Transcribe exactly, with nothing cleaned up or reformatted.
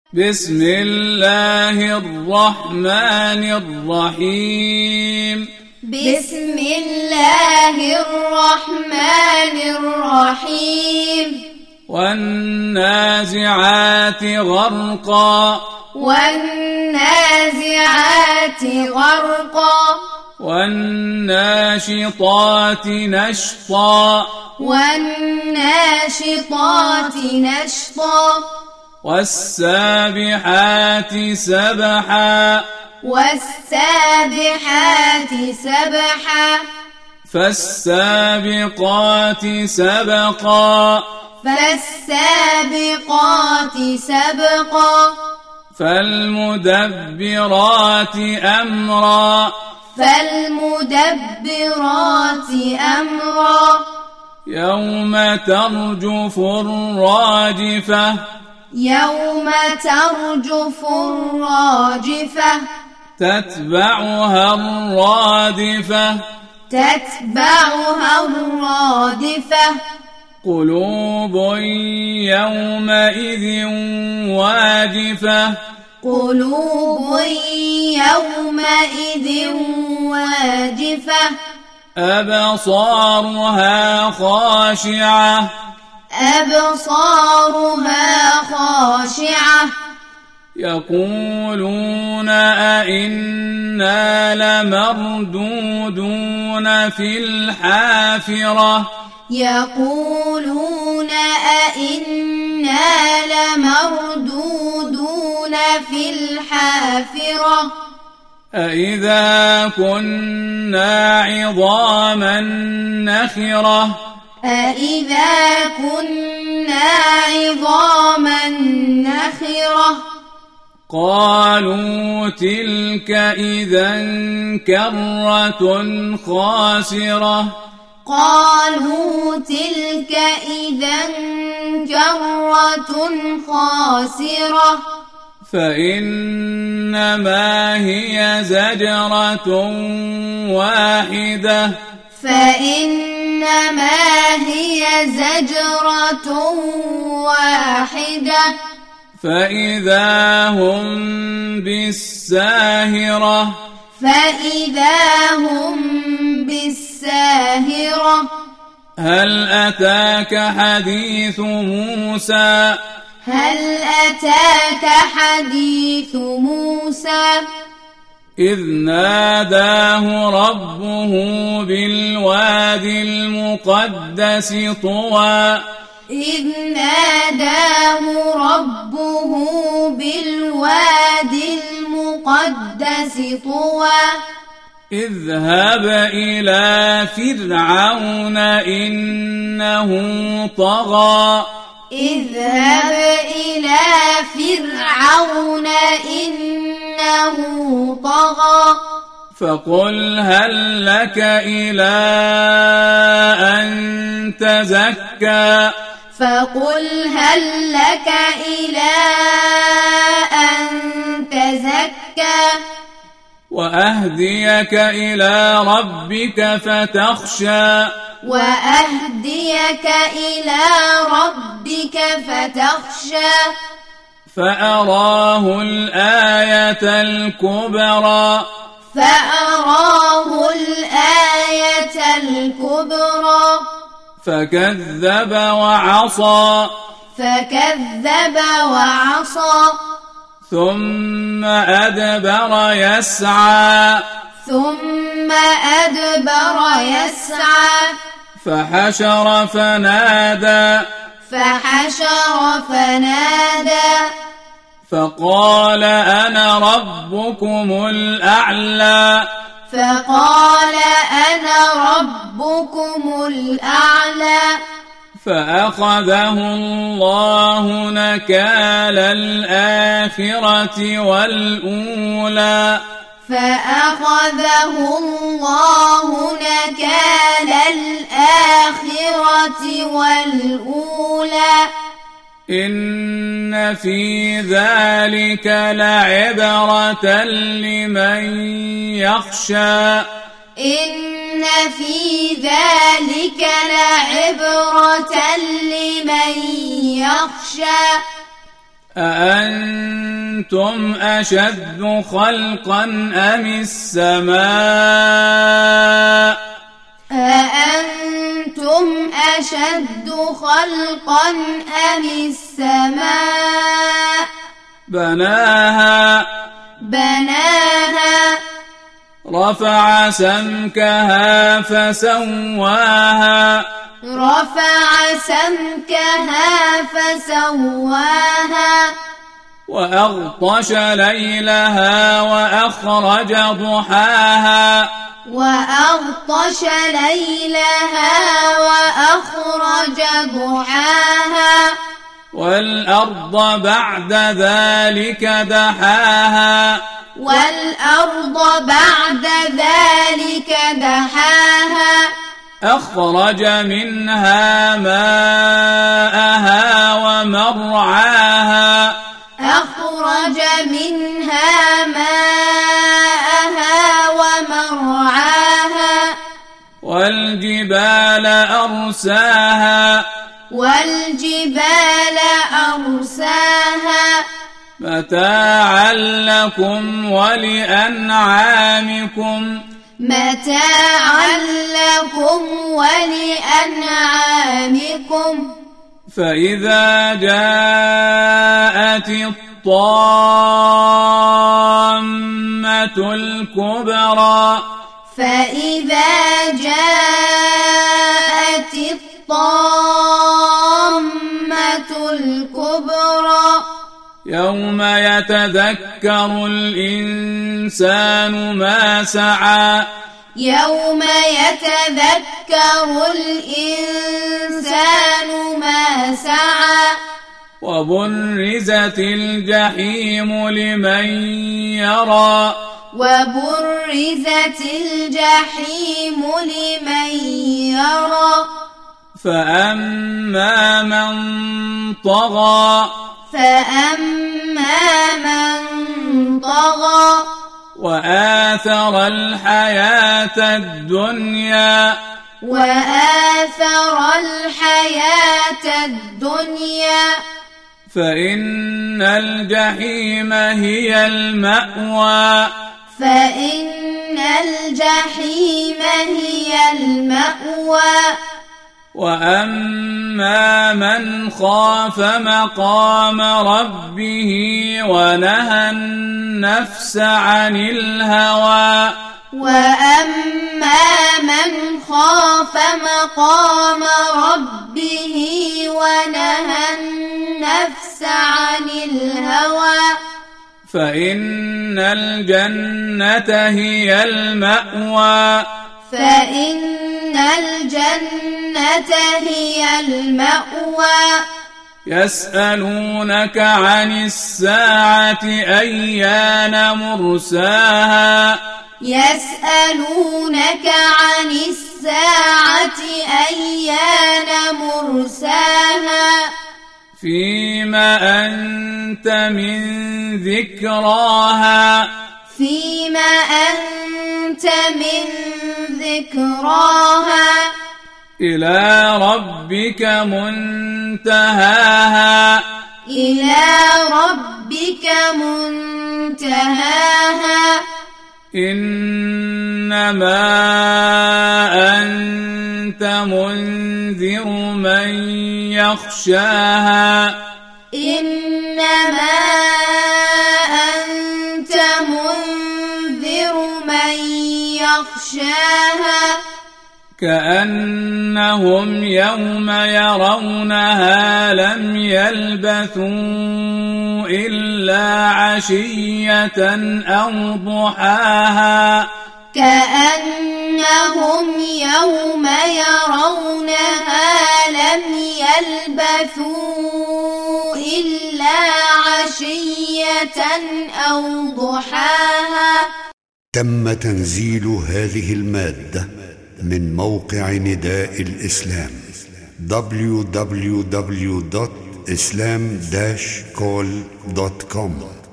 بسم الله الرحمن الرحيم بسم الله الرحمن الرحيم والنازعات غرقا والنازعات غرقا والناشطات نشطا والناشطات نشطا والسابحات سبحا والسابحات سبحا فالسابقات سبقا فالسابقات سبقا فالمدبرات أمرا فالمدبرات أمرا يوم ترجف الراجفة يوم ترجف الراجفة تتبعها الرادفة تتبعها الرادفة قلوب يومئذ واجفة قلوب يومئذ واجفة أبصارها خاشعة أبصارها خاشعة يقولون أئنا لمردودون في الحافرة يقولون أئنا لمردودون في الحافرة أئذا كنا عظاما نخرة أئذا كنا عظاما نخرة قالوا تلك إذا كرة خاسرة قالوا تلك إذا كرة خاسرة فإنما هي زجرة واحدة فإنما هي زجرة واحدة فإذا هم بالساهرة فإذا هم بالساهرة هل أتاك حديث موسى هل أتاك حديث موسى إذ ناداه ربه بالوادي المقدس طوى إذ ناداه ربه بالوادي المقدس طوى اذهب إلى فرعون إنه طغى اذهب إلى فرعون إنه طغى فقل هل لك إلى أن تزكى فقل هل لك إلى أن تزكى وأهديك إلى ربك فتخشى وأهديك إلى ربك فتخشى فأراه الآية الكبرى فأراه الآية الكبرى فكذب وعصى فكذب وعصى ثم أدبر يسعى ثم أدبر يسعى فحشر فنادى فحشر فنادى فقال أنا ربكم الأعلى فقال أنا ربكم الأعلى فأخذه الله نكال الآخرة والأولى فأخذه الله نكال الآخرة والأولى إن في ذلك لعبرة لمن يخشى إن في ذلك لعبرة لمن يخشى أأنت أأنتم أشد خلقا أم السماء أأنتم أشد خلقا أم السماء بناها بناها رفع سمكها فسواها رفع سمكها فسواها وأغطش ليلها وأخرج ضحاها وأغطش ليلها وأخرج ضحاها والأرض بعد ذلك دحاها والأرض بعد ذلك دحاها أخرج منها ماءها ومرعاها أخرج منها ماءها ومرعاها والجبال أرساها والجبال أرساها متاعا لكم ولأنعامكم متاعا لكم ولأنعامكم فإذا جاءت الطامة الكبرى فإذا جاءت الطامة الكبرى يوم يتذكر الإنسان ما سعى يوم يتذكر الإنسان ما سعى وبرزت الجحيم لمن يرى وبرزت الجحيم لمن يرى فأما من طغى فأما من طغى وآثر الحياة الدنيا وآثر الحياة الدنيا فإن الجحيم هي المأوى فإن الجحيم هي المأوى وأما من خاف مقام ربه ونهى النفس عن الهوى وأما من خاف مقام ربه ونهى النفس عن الهوى فإن الجنة هي المأوى فإن الجنة هي المأوى يسألونك عن الساعة أيان مرساها يسألونك عن الساعة أيان مرساها فيما أنت من ذكراها فيما أنت من ذكراها إلى ربك منتهاها إلى ربك منتهاها إنما أنت منذر من يخشاها إنما أنت منذر من يخشاها كأنهم يوم يرونها لم يلبثوا إلا عشية أو ضحاها كأنهم يوم يرونها لم يلبثوا إلا عشية أو ضحاها. تم تنزيل هذه المادة من موقع نداء الإسلام دبليو دبليو دبليو دوت إسلام داش كول دوت كوم.